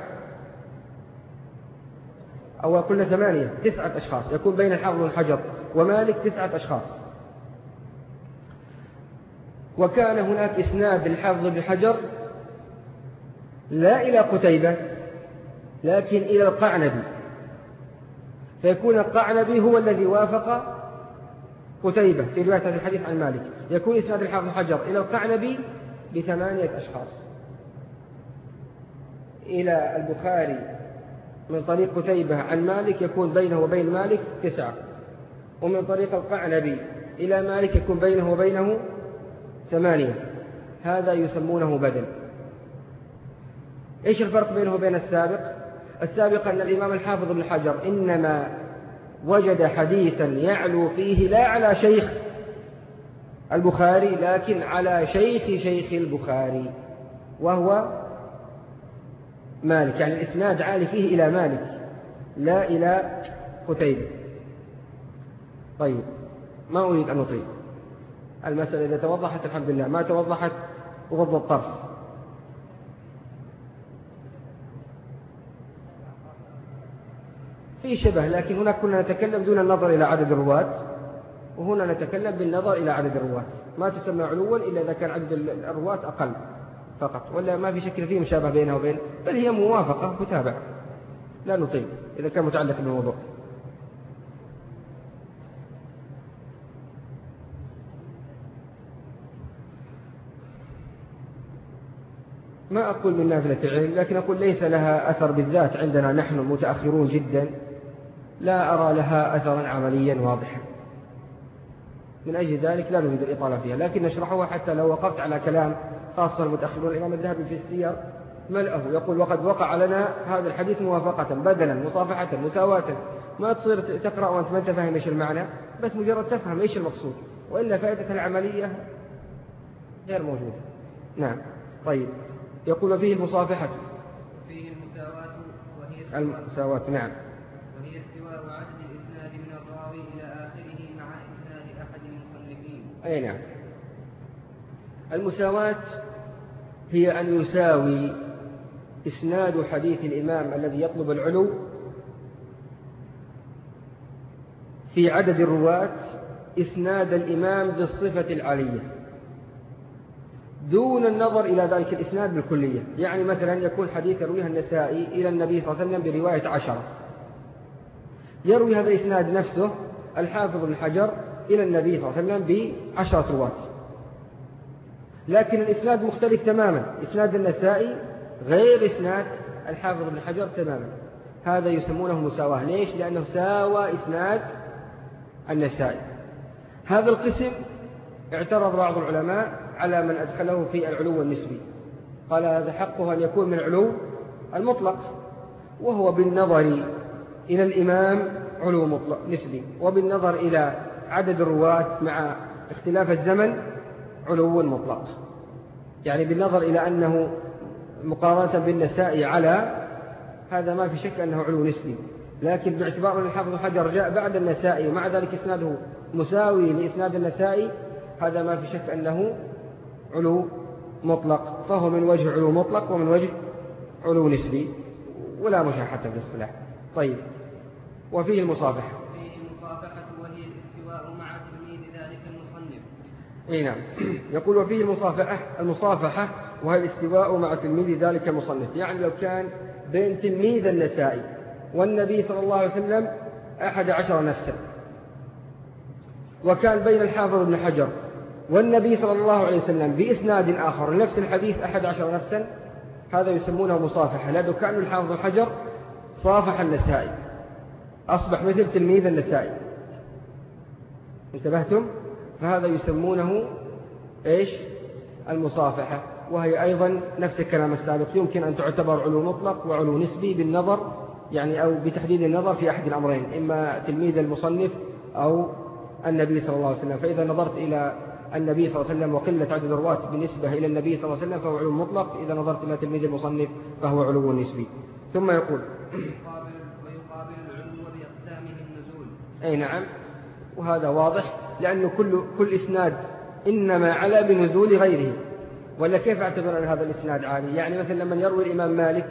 أو قلنا ثمانية، تسعة أشخاص، يكون بين الحافظ بن حجر ومالك تسعة أشخاص. وكان هناك إسناد للحافظ ابن حجر لا إلى قتيبة لكن إلى القعنبي، فيكون القعنبي هو الذي وافق قتيبة في رواية هذا الحديث عن مالك. يكون إسناد الحافظ حجر إلى القعنبي بثمانية أشخاص، إلى البخاري من طريق قتيبة عن مالك يكون بينه وبين مالك تسعة، ومن طريق القعنبي إلى مالك يكون بينه وبينه ثمانية. هذا يسمونه بدل. إيش الفرق بينه وبين السابق؟ السابق أن الإمام الحافظ ابن حجر إنما وجد حديثا يعلو فيه لا على شيخ البخاري لكن على شيخ شيخ البخاري وهو مالك، يعني الإسناد عالي فيه إلى مالك لا إلى قتيبة. طيب، ما أريد أن أطيل المسألة، إذا توضحت الحمد لله، ما توضحت غض الطرف. في شبه، لكن هنا كنا نتكلم دون النظر إلى عدد الرواة، وهنا نتكلم بالنظر إلى عدد الرواة. ما تسمى علوا إلا إذا كان عدد الرواة أقل فقط، ولا ما في شكل فيه مشابه بينها وبين، بل هي موافقة متابعة. لا نطيل إذا كان متعلق بالموضوع. ما أقول من نافلة العلم، لكن أقول ليس لها أثر بالذات عندنا نحن متأخرون جدا، لا أرى لها أثرا عمليا واضحا. من أجل ذلك لا نريد الإطالة فيها، لكن نشرحها حتى لو وقفت على كلام خاصة المتأخرون. الإمام الذهبي في السير ملأه يقول: وقد وقع لنا هذا الحديث موافقة بدلا مصافحة مساواة. ما تصير تقرأ وأنت ما أنت فاهم إيش المعنى، بس مجرد تفهم إيش المقصود، وإلا فائدة العملية غير موجودة. نعم. طيب، يقول فيه المصافحة وفيه المساواة وهي المساواة نعم وهي استواء عدد الإسناد من الراوي إلى آخره مع إسناد أحد المصنفين. أي نعم. المساواة هي أن يساوي إسناد حديث الإمام الذي يطلب العلو في عدد الرواة إسناد الإمام بالصفة العالية دون النظر إلى ذلك الإسناد بالكلية. يعني مثلا يكون حديث يرويها النسائي إلى النبي صلى الله عليه وسلم برواية عشرة، يروي هذا الإسناد نفسه الحافظ بن حجر إلى النبي صلى الله عليه وسلم بعشرة رواة، لكن الإسناد مختلف تماما. إسناد النسائي غير إسناد الحافظ بن حجر تماما. هذا يسمونه مساواة. ليش؟ لأنه ساوى إسناد النسائي. هذا القسم اعترض بعض العلماء على من أدخله في العلو النسبي، قال هذا حقه أن يكون من العلو المطلق، وهو بالنظر إلى الإمام علو مطلق نسبي، وبالنظر إلى عدد الرواة مع اختلاف الزمن علو مطلق. يعني بالنظر إلى أنه مقارنة بالنسائي على هذا ما في شك أنه علو نسبي، لكن باعتبار أن الحافظ حجر جاء بعد النسائي ومع ذلك إسناده مساوي لإسناد النسائي، هذا ما في شك أنه علو مطلق، فهو من وجه علو مطلق ومن وجه علو نسبي، ولا مشاحة في الاصطلاح. طيب، وفيه المصافحة وفيه المصافحة وهي الاستواء مع تلميذ ذلك المصنف. اي نعم. يقول وفيه المصافحة المصافحة وهي الاستواء مع تلميذ ذلك المصنف. يعني لو كان بين تلميذ النسائي والنبي صلى الله عليه وسلم أحد عشر نفسا، وكان بين الحافظ ابن حجر والنبي صلى الله عليه وسلم بإسناد آخر لنفس الحديث أحد عشر نفسا، هذا يسمونه مصافحة، لأنه كأن الحافظ ابن حجر صافح النسائي، أصبح مثل تلميذ النسائي. انتبهتم؟ فهذا يسمونه إيش؟ المصافحة، وهي أيضا نفس الكلام السابق، يمكن أن تعتبر علو مطلق وعلو نسبي بالنظر، يعني أو بتحديد النظر في أحد الأمرين، إما تلميذ المصنف أو النبي صلى الله عليه وسلم. فإذا نظرت إلى النبي صلى الله عليه وسلم وقلة عدد الرواة بالنسبة إلى النبي صلى الله عليه وسلم فهو علو مطلق، إذا نظرت إلى تلميذ المصنف فهو علو نسبي. ثم يقول ويقابل العلو بأقسامه النزول. أي نعم، وهذا واضح، لأنه كل كل إسناد إنما على بنزول غيره. ولا كيف اعتبر أن هذا الإسناد عالي؟ يعني مثلا لما يروي الإمام مالك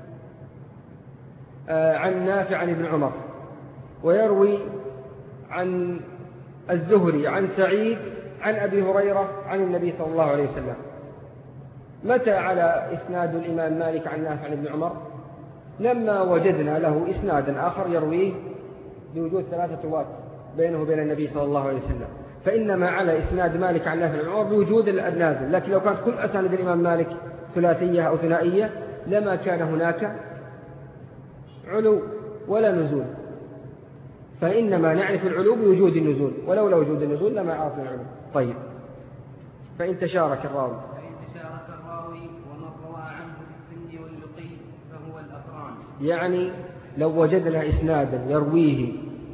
عن نافع عن ابن عمر، ويروي عن الزهري عن سعيد عن أبي هريرة عن النبي صلى الله عليه وسلم. متى على إسناد الإمام مالك عن نافع عن ابن عمر؟ لما وجدنا له إسنادا آخر يرويه بوجود ثلاثة رواة بينه وبين النبي صلى الله عليه وسلم، فإنما على إسناد مالك عن نافع عن عمر بوجود النازل. لكن لو كانت كل أسانيد الإمام مالك ثلاثية أو ثنائية لما كان هناك علو ولا نزول، فإنما نعرف العلو بوجود النزول، ولولا وجود النزول لما عرفنا العلو. طيب، فإن تشارك الراوي فإن تشارك الراوي ومن روى عنه في السن واللقي فهو الأقران. يعني لو وجدنا إسنادا يرويه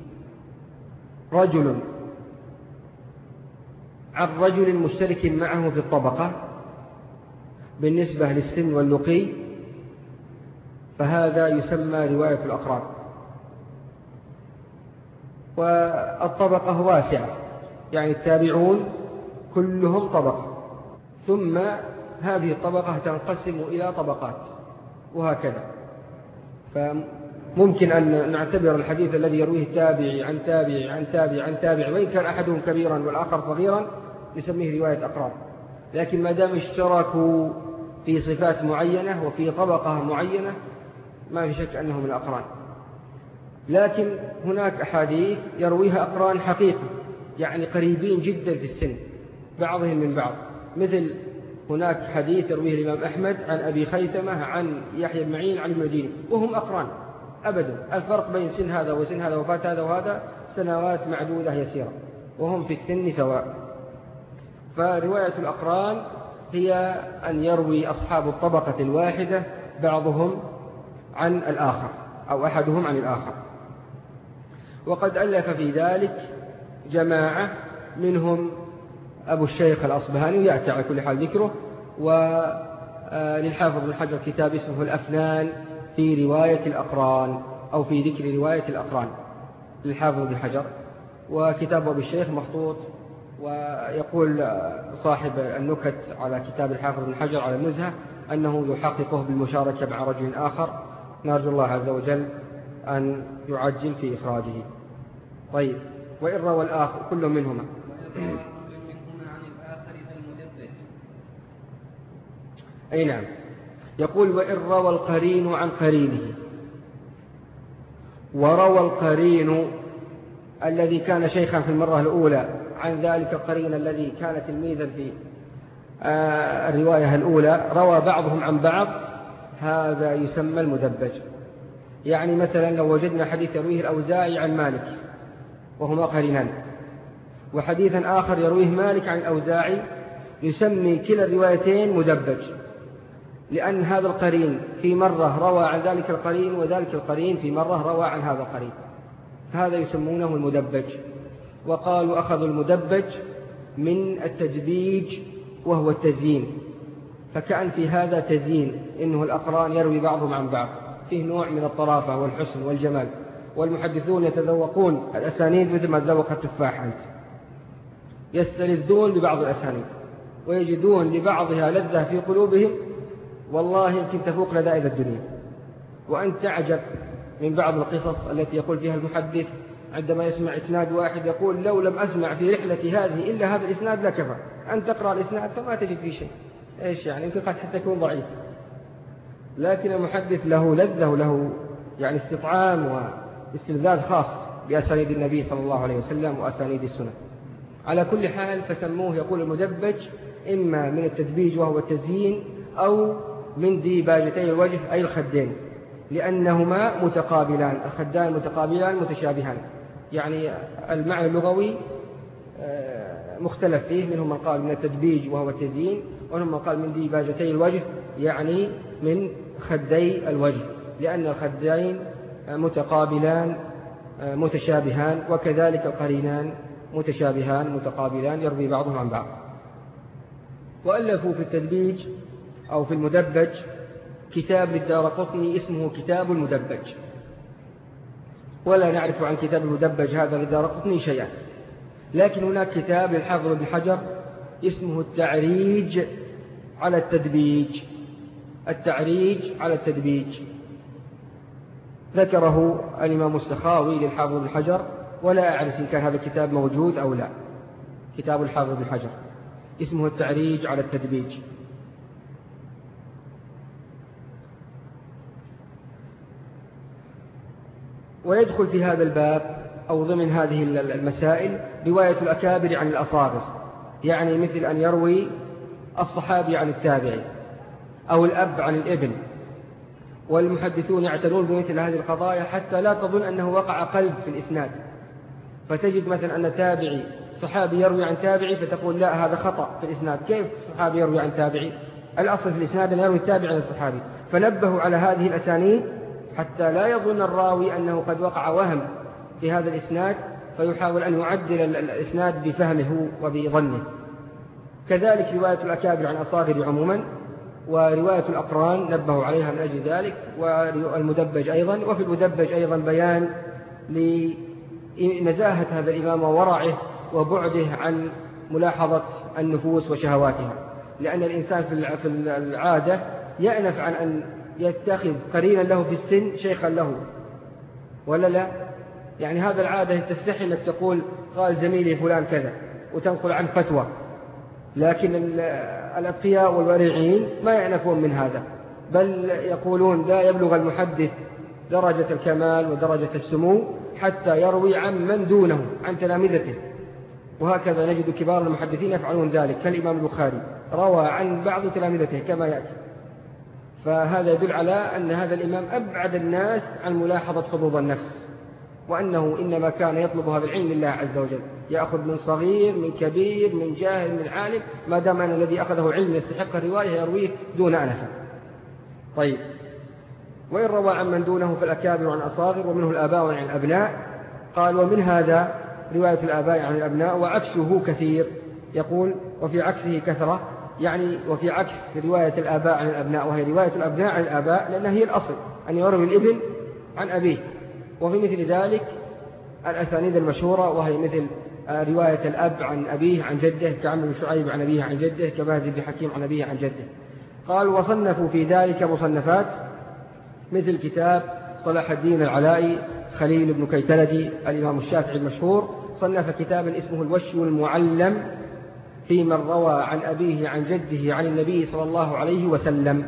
رجل عن رجل مشترك معه في الطبقة بالنسبة للسن واللقي، فهذا يسمى رواية الأقران. والطبقة واسعة، يعني التابعون كلهم طبقة، ثم هذه الطبقة تنقسم إلى طبقات وهكذا. فممكن أن نعتبر الحديث الذي يرويه تابعي عن تابعي عن تابعي عن تابعي، وإن كان أحدهم كبيرا والآخر صغيرا نسميه رواية أقران. لكن ما دام اشتركوا في صفات معينة وفي طبقة معينة ما في شك أنهم الأقران. لكن هناك أحاديث يرويها أقران حقيقي، يعني قريبين جدا في السن بعضهم من بعض، مثل هناك حديث يرويه الإمام أحمد عن أبي خيثمة عن يحيى بن معين عن ابن مديني، وهم أقران أبدا. الفرق بين سن هذا وسن هذا وفاة هذا وهذا سنوات معدودة يسيرة، وهم في السن سواء. فرواية الأقران هي أن يروي أصحاب الطبقة الواحدة بعضهم عن الآخر أو أحدهم عن الآخر. وقد ألف في ذلك جماعة، منهم أبو الشيخ الأصبهاني ويأتي على كل حال ذكره، وللحافظ بن حجر كتاب اسمه الأفنان في رواية الأقران أو في ذكر رواية الأقران للحافظ بن حجر، وكتاب أبو الشيخ مخطوط. ويقول صاحب النكت على كتاب الحافظ بن حجر على النزهة أنه يحققه بالمشاركة مع رجل آخر، نرجو الله عز وجل أن يعجل في إخراجه. طيب، وإن روى الآخر كل منهما أي نعم، يقول وإن روى القرين عن قرينه، وروى القرين الذي كان شيخا في المرة الأولى عن ذلك القرين الذي كان تلميذا في الرواية الأولى، روى بعضهم عن بعض، هذا يسمى المدبج. يعني مثلا لو وجدنا حديث يرويه الأوزاعي عن مالك وهما قرينان، وحديثا آخر يرويه مالك عن الأوزاعي، يسمي كلا الروايتين مدبج، لأن هذا القرين في مرة روى عن ذلك القرين، وذلك القرين في مرة روى عن هذا القرين، هذا يسمونه المدبج. وقالوا أخذوا المدبج من التدبيج وهو التزيين، فكأن في هذا تزيين، إنه الأقران يروي بعضهم عن بعض، فيه نوع من الطرافة والحسن والجمال. والمحدثون يتذوقون الأسانيد مثل ما تذوق التفاح أنت، يستلذون ببعض الأسانيد ويجدون لبعضها لذة في قلوبهم والله يمكن تفوق لذائذ الدنيا. وأنت تعجب من بعض القصص التي يقول فيها المحدث عندما يسمع إسناد واحد يقول لو لم أسمع في رحلتي هذه إلا هذا الإسناد لكفى. أن تقرأ الإسناد فما تجد فيه شيء، إيش يعني؟ يمكن قد حتى يكون ضعيف، لكن المحدث له لذة وله يعني استطعام واستلذاذ خاص بأسانيد النبي صلى الله عليه وسلم وأسانيد السنة. على كل حال فسموه يقول المدبج إما من التدبيج وهو التزيين، أو من ديباجتي الوجه أي الخدين، لأنهما متقابلان، الخدان متقابلان متشابهان. يعني المعنى اللغوي مختلف فيه، منهم من قال من التدبيج وهو التزيين، ومنهم من قال من ديباجتي الوجه يعني من خدي الوجه، لأن الخدين متقابلان متشابهان، وكذلك القرينان متشابهان متقابلان يروي بعضهم عن بعض. وألفوا في التدبيج أو في المدبج كتاب للدارقطني اسمه كتاب المدبج، ولا نعرف عن كتاب المدبج هذا للدارقطني شيئا. لكن هناك كتاب للحافظ بن حجر اسمه التعريج على التدبيج، التعريج على التدبيج، ذكره الإمام السخاوي للحافظ بن حجر، ولا أعرف إن كان هذا الكتاب موجود أو لا. كتاب الحافظ بن حجر اسمه التعريج على التدبيج. ويدخل في هذا الباب أو ضمن هذه المسائل رواية الأكابر عن الأصاغر، يعني مثل أن يروي الصحابي عن التابعي أو الأب عن الابن. والمحدثون يعتنون بمثل هذه القضايا حتى لا تظن أنه وقع قلب في الإسناد، فتجد مثلا أن تابعي صحابي يروي عن تابعي فتقول لا هذا خطأ في الإسناد، كيف صحابي يروي عن تابعي؟ الأصل في الإسناد أن يروي التابعي عن الصحابي. فنبهوا على هذه الأسانيد حتى لا يظن الراوي أنه قد وقع وهم في هذا الإسناد فيحاول أن يعدل الإسناد بفهمه وبظنه. كذلك رواية الأكابر عن أصاغر عموما، ورواية الأقران نبهوا عليها من أجل ذلك، والمدبج أيضا. وفي المدبج أيضا بيان لنزاهة هذا الإمام وورعه وبعده عن ملاحظة النفوس وشهواتها، لأن الإنسان في العادة يأنف عن أن يتخذ قرينا له في السن شيخا له، ولا لا؟ يعني هذا العادة تستحي أنك تقول قال زميلي فلان كذا وتنقل عن فتوى، لكن الأتقياء والورعين ما يأنفون من هذا، بل يقولون لا يبلغ المحدث درجة الكمال ودرجة السمو حتى يروي عن من دونه عن تلامذته. وهكذا نجد كبار المحدثين يفعلون ذلك، كالإمام البخاري روى عن بعض تلامذته كما يأتي. فهذا يدل على أن هذا الإمام أبعد الناس عن ملاحظة حظوظ النفس، وأنه إنما كان يطلب هذا العلم لله عز وجل، يأخذ من صغير من كبير من جاهل من عالم، ما دام أن الذي أخذه علم يستحق الرواية يرويه دون أنفة. طيب، وإن روى عن من دونه فالأكابر عن أصاغر، ومنه الآباء عن الأبناء. قال ومن هذا رواية الآباء عن الأبناء، وعكسه كثير. يقول وفي عكسه كثرة، يعني وفي عكس رواية الآباء عن الأبناء، وهي رواية الأبناء عن الآباء لأنها هي الأصل أن يروي الابن عن أبيه. وفي مثل ذلك الأسانيد المشهورة، وهي مثل رواية الأب عن أبيه عن جده كعمرو بن شعيب عن أبيه عن جده كباز بن حكيم عن أبيه عن جده. قال وصنفوا في ذلك مصنفات مثل كتاب صلاح الدين العلائي خليل بن كيتلدي الإمام الشافعي المشهور، صنف كتابا اسمه الوشي المعلم في من روى عن أبيه عن جده عن النبي صلى الله عليه وسلم.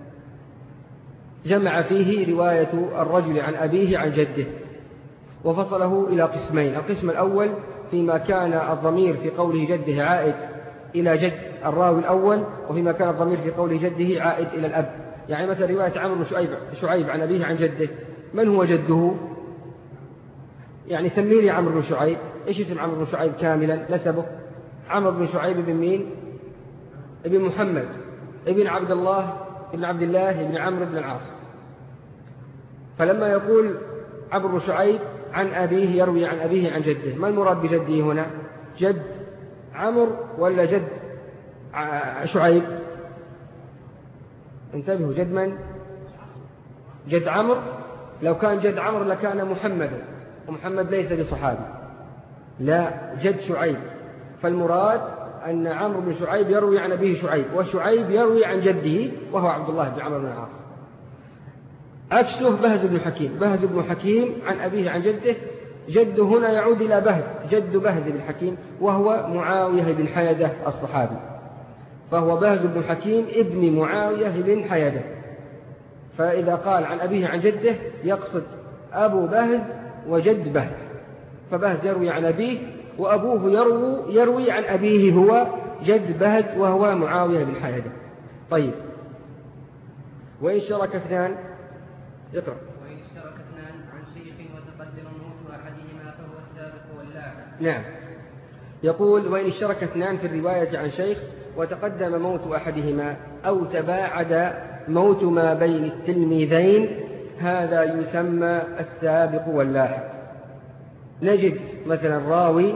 جمع فيه رواية الرجل عن أبيه عن جده، وفصله إلى قسمين. القسم الأول فيما كان الضمير في قوله جده عائد إلى جد الراوي الأول، وفيما كان الضمير في قوله جده عائد إلى الأب. يعني مثلا رواية عمرو بن شعيب, شعيب عن أبيه عن جده، من هو جده؟ يعني سمي لي عمرو بن شعيب، إيش اسم عمرو بن شعيب كاملا نسبه؟ عمرو بن شعيب بن مين؟ ابن محمد ابن عبد الله ابن عبد الله ابن عمرو بن العاص. فلما يقول عمرو بن شعيب عن أبيه يروي عن أبيه عن جده، ما المراد بجده هنا؟ جد عمرو ولا جد شعيب؟ انتبهوا، جد من؟ جد عمرو. لو كان جد عمرو لكان محمد، ومحمد ليس بصحابي، لا جد شعيب. فالمراد أن عمرو بن شعيب يروي عن أبيه شعيب، وشعيب يروي عن جده وهو عبد الله بن عمرو بن العاص. عكسه بهز بن حكيم، بهز بن حكيم عن أبيه عن جده، جده هنا يعود إلى بهز، جد بهز بن حكيم وهو معاوية بن حيدة الصحابي، فهو بهز بن حكيم ابن معاوية بن حيدة. فإذا قال عن أبيه عن جده يقصد أبو بهز وجد بهز، فبهز يروي عن أبيه وأبوه يروي, يروي عن أبيه هو جد بهز وهو معاوية بن حيدة. طيب، وإن شرك اثنان اقرأ. وإن اشترك اثنان عن شيخ وتقدم موت أحدهما فهو السابق واللاحق. نعم، يقول وإن اشترك اثنان في الرواية عن شيخ وتقدم موت أحدهما أو تباعد موت ما بين التلميذين، هذا يسمى السابق واللاحق. نجد مثلا راوي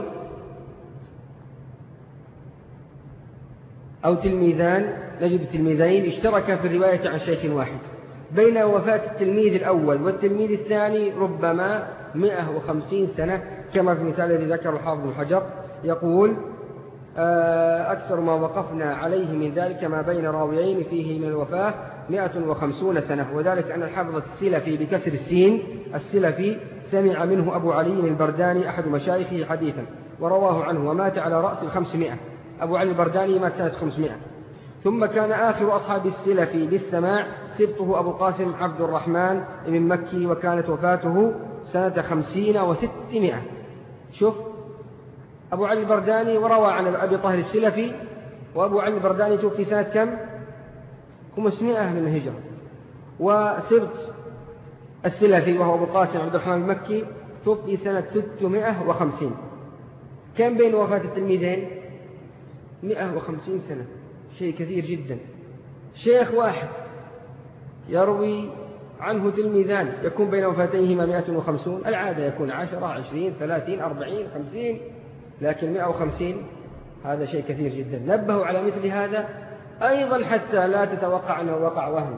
أو تلميذان، نجد تلميذين اشتركا في الرواية عن شيخ واحد، بين وفاة التلميذ الأول والتلميذ الثاني ربما مئة وخمسين سنة، كما في المثال الذي ذكره الحافظ بن حجر. يقول أكثر ما وقفنا عليه من ذلك ما بين راويين فيه من الوفاة مئة وخمسون سنة، وذلك أن الحافظ السلفي بكسر السين السلفي سمع منه أبو علي البرداني أحد مشايخه حديثا، ورواه عنه ومات على رأس الخمسمائة. أبو علي البرداني مات سنة خمسمائة. ثم كان آخر أصحاب السلف بالسماع سبطه أبو القاسم عبد الرحمن بن مكي، وكانت وفاته سنة خمسين وستمائة. شوف أبو علي البرداني وروى عن أبي طاهر السلفي، وأبو علي البرداني توفي سنة كم؟ خمسمائة من الهجرة. وسبط السلفي وهو أبو القاسم عبد الرحمن المكي توفي سنة ستمائة وخمسين. كم بين وفاة التلميذين؟ مائة وخمسين سنة، شيء كثير جدا. شيخ واحد يروي عنه تلميذان يكون بين وفاتيهما مائة وخمسون. العادة يكون عشرة، عشرين، ثلاثين، أربعين، خمسين، لكن مائة وخمسين هذا شيء كثير جدا. نبهوا على مثل هذا أيضا حتى لا تتوقع أنه وقع وهم.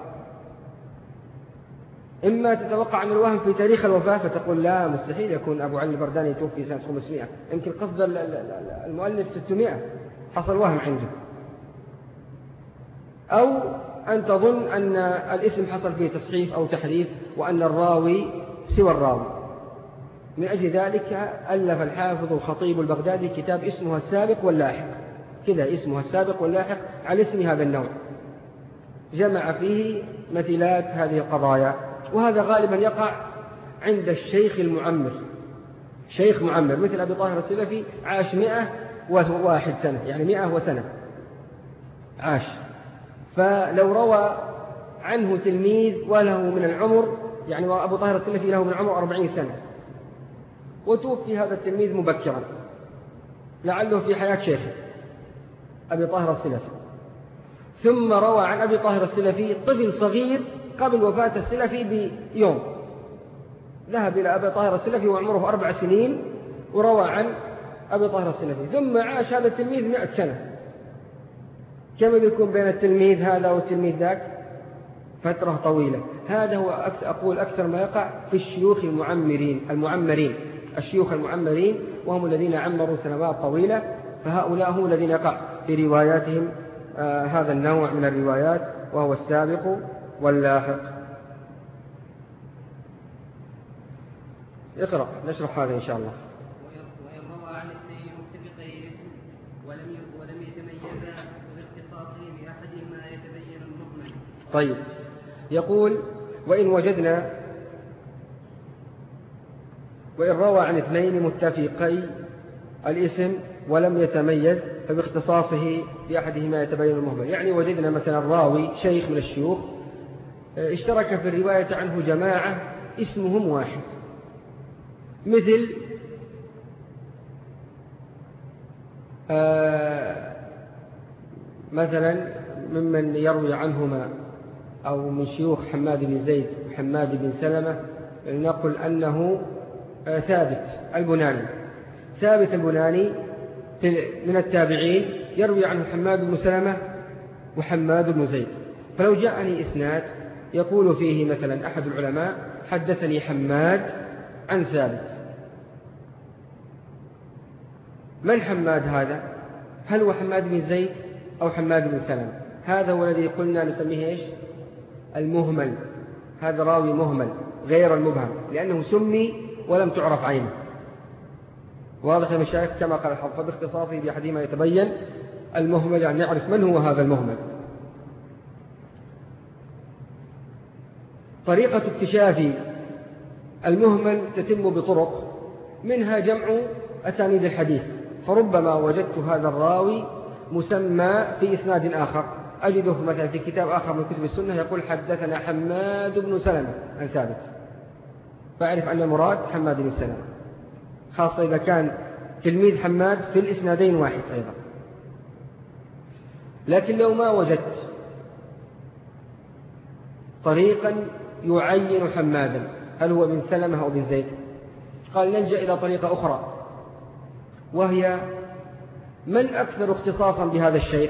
إما تتوقع أن الوهم في تاريخ الوفاة فتقول لا، مستحيل يكون أبو علي البرداني توفي سنة خمسمائة، يمكن قصد المؤلف ستمائة، حصل وهم عنده. أو أن تظن أن الاسم حصل فيه تصحيف أو تحريف، وأن الراوي سوى الراوي. من أجل ذلك ألف الحافظ الخطيب البغدادي كتاب اسمه السابق واللاحق، كذا اسمه السابق واللاحق على اسم هذا النوع، جمع فيه مثلات هذه القضايا. وهذا غالبا يقع عند الشيخ المعمر، شيخ معمر مثل أبي طاهر السلفي عاش مئة وواحد سنة، يعني مئة وسنة عاش. فلو روى عنه تلميذ وله من العمر، يعني أبو طاهر السلفي له من العمر أربعين سنة، وتوفي هذا التلميذ مبكرا لعله في حياة شيخه أبي طاهر السلفي، ثم روى عن أبي طاهر السلفي طفل صغير قبل وفاة السلفي بيوم، ذهب إلى أبي طاهر السلفي وعمره أربع سنين وروى عن أبي طاهر السلفي، ثم عاش هذا التلميذ مئة سنة. كم بيكون بين التلميذ هذا والتلميذ ذاك؟ فترة طويلة. هذا هو أقول أكثر ما يقع في الشيوخ المعمرين المعمرين الشيوخ المعمرين، وهم الذين عمروا سنوات طويلة، فهؤلاء هم الذين يقع في رواياتهم آه هذا النوع من الروايات، وهو السابق واللاحق. اقرأ نشرح هذا إن شاء الله. وإن روى عن اثنين متفقي الاسم ولم ولم يتميزا باختصاصه بأحدهما يتبين المهمل. طيب، يقول وإن وجدنا وإن روى عن اثنين متفقي الاسم ولم يتميز فباختصاصه بأحدهما يتبين المهمل. يعني وجدنا مثلا راوي شيخ من الشيوخ اشترك في الرواية عنه جماعة اسمهم واحد، مثل آه مثلا ممن يروي عنهما أو من شيوخ حماد بن زيد وحماد بن سلمة، نقول أنه آه ثابت البناني. ثابت البناني من التابعين يروي عنه حماد بن سلمة وحماد بن زيد. فلو جاءني إسناد يقول فيه مثلا أحد العلماء حدثني حماد عن ثابت، من حماد هذا؟ هل هو حماد بن زيد أو حماد بن سلمة؟ هذا هو الذي قلنا نسميه إيش؟ المهمل. هذا راوي مهمل غير المبهم، لأنه سمي ولم تعرف عينه. واضح يا مشايخ؟ كما قال الحافظ فباختصاصه بأحدهما يتبين المهمل، يعني نعرف من هو هذا المهمل. طريقة اكتشاف المهمل تتم بطرق، منها جمع أسانيد الحديث، فربما وجدت هذا الراوي مسمى في إسناد آخر، أجده مثلا في كتاب آخر من كتب السنة يقول حدثنا حماد بن سلمة عن ثابت، فأعرف أن المراد حماد بن سلمة، خاصة إذا كان تلميذ حماد في الإسنادين واحد أيضا. لكن لو ما وجدت طريقا يعين حمادا هل هو بن سلمة أو بن زيد، قال نلجأ إلى طريقة أخرى، وهي من أكثر اختصاصا بهذا الشيخ.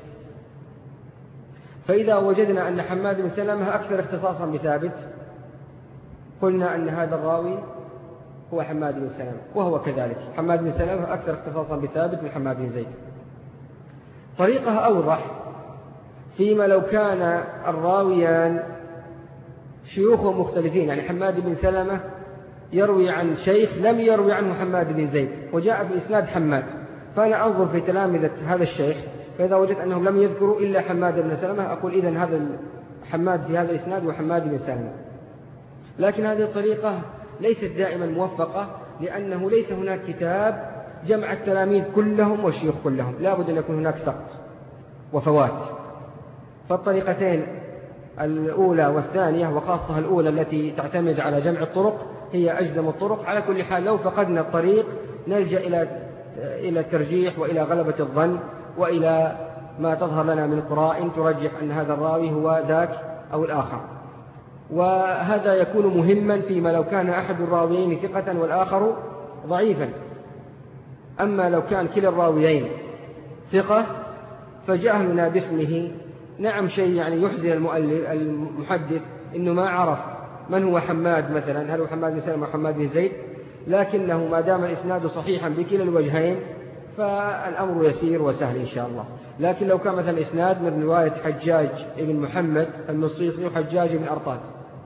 فإذا وجدنا أن حماد بن سلمة أكثر اختصاصا بثابت قلنا أن هذا الراوي هو حماد بن سلمة، وهو كذلك حماد بن سلمة أكثر اختصاصا بثابت من حماد بن زيد. طريقة أوضح فيما لو كان الراويان شيوخهم مختلفين، يعني حماد بن سلمة يروي عن شيخ لم يروي عنه حماد بن زيد وجاء بإسناد حماد، فأنا أنظر في تلامذة هذا الشيخ، فإذا وجدت أنهم لم يذكروا إلا حماد بن سلمة أقول إذن هذا حماد في هذا الإسناد وحماد بن سلمة. لكن هذه الطريقة ليست دائما موفقة، لأنه ليس هناك كتاب جمع التلاميذ كلهم والشيوخ كلهم، لا بد أن يكون هناك سقط وفوات. فالطريقتين الأولى والثانية، وخاصة الأولى التي تعتمد على جمع الطرق، هي أجزم الطرق. على كل حال لو فقدنا الطريق نلجأ إلى إلى الترجيح وإلى غلبة الظن وإلى ما تظهر لنا من قرائن ترجح أن هذا الراوي هو ذاك أو الآخر. وهذا يكون مهما فيما لو كان أحد الراويين ثقة والآخر ضعيفا. أما لو كان كلا الراويين ثقة فجهلنا باسمه نعم شيء يعني يحزن المؤلف المحدث إنه ما عرف من هو حماد مثلا، هل هو حماد بن سلمة أو حماد بن زيد، لكنه ما دام الإسناد صحيحا بكلا الوجهين فالأمر يسير وسهل إن شاء الله. لكن لو كان مثلا إسناد من رواية حجاج بن محمد المصيصي وحجاج بن أرطاد،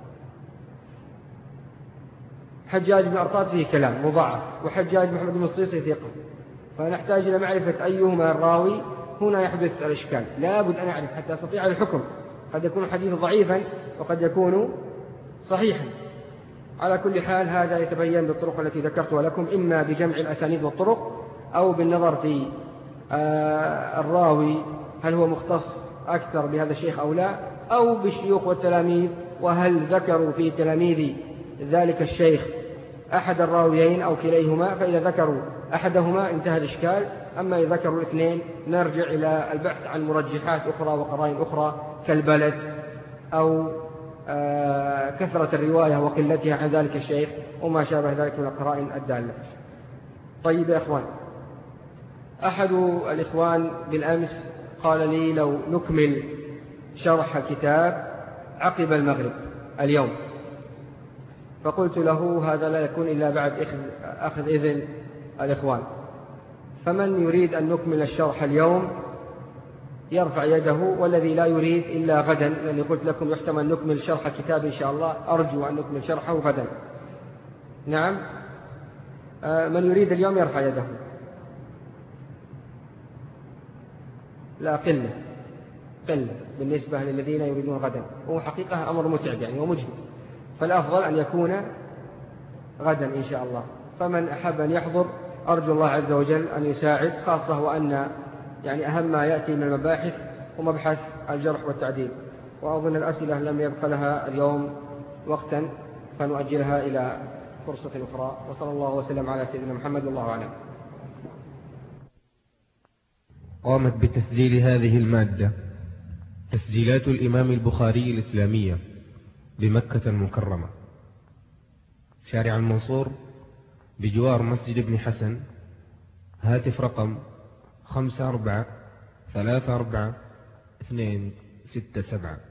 حجاج بن أرطاد فيه كلام مضاعف وحجاج بن محمد المصيصي ثقة، فنحتاج إلى معرفة أيهما الراوي. هنا يحدث الإشكال، لا بد أن أعرف حتى أستطيع الحكم. قد يكون الحديث ضعيفا وقد يكون صحيحا. على كل حال هذا يتبين بالطرق التي ذكرتها لكم، إما بجمع الأسانيد والطرق أو بالنظر في آه الراوي هل هو مختص أكثر بهذا الشيخ أو لا، أو بالشيوخ والتلاميذ وهل ذكروا في تلاميذ ذلك الشيخ أحد الراويين أو كليهما، فإذا ذكروا أحدهما انتهى الإشكال. أما إذا ذكروا الاثنين نرجع إلى البحث عن مرجحات أخرى وقرائن أخرى كالبلد أو آه كثرة الرواية وقلتها عن ذلك الشيخ وما شابه ذلك من القرائن الدالة. طيب يا أخوان، أحد الإخوان بالأمس قال لي لو نكمل شرح الكتاب عقب المغرب اليوم، فقلت له هذا لا يكون إلا بعد أخذ إذن الإخوان، فمن يريد أن نكمل الشرح اليوم يرفع يده، والذي لا يريد إلا غدا، لأني قلت لكم يحتمل نكمل شرح الكتاب إن شاء الله، أرجو أن نكمل شرحه غدا. نعم، من يريد اليوم يرفع يده. لا قلة قلة بالنسبة للذين يريدون غدا، وهو حقيقة أمر متعب يعني ومجهد، فالأفضل أن يكون غدا إن شاء الله. فمن أحب أن يحضر أرجو الله عز وجل أن يساعد، خاصة وأن يعني أهم ما يأتي من المباحث ومبحث الجرح والتعديل، وأظن الأسئلة لم يبقى لها اليوم وقتا فنؤجلها إلى فرصة أخرى. وصلى الله وسلم على سيدنا محمد والله أعلم. قامت بتسجيل هذه المادة تسجيلات الإمام البخاري الإسلامية بمكة المكرمة، شارع المنصور بجوار مسجد ابن حسن. هاتف رقم خمسة أربعة ثلاثة أربعة اثنين ستة سبعة.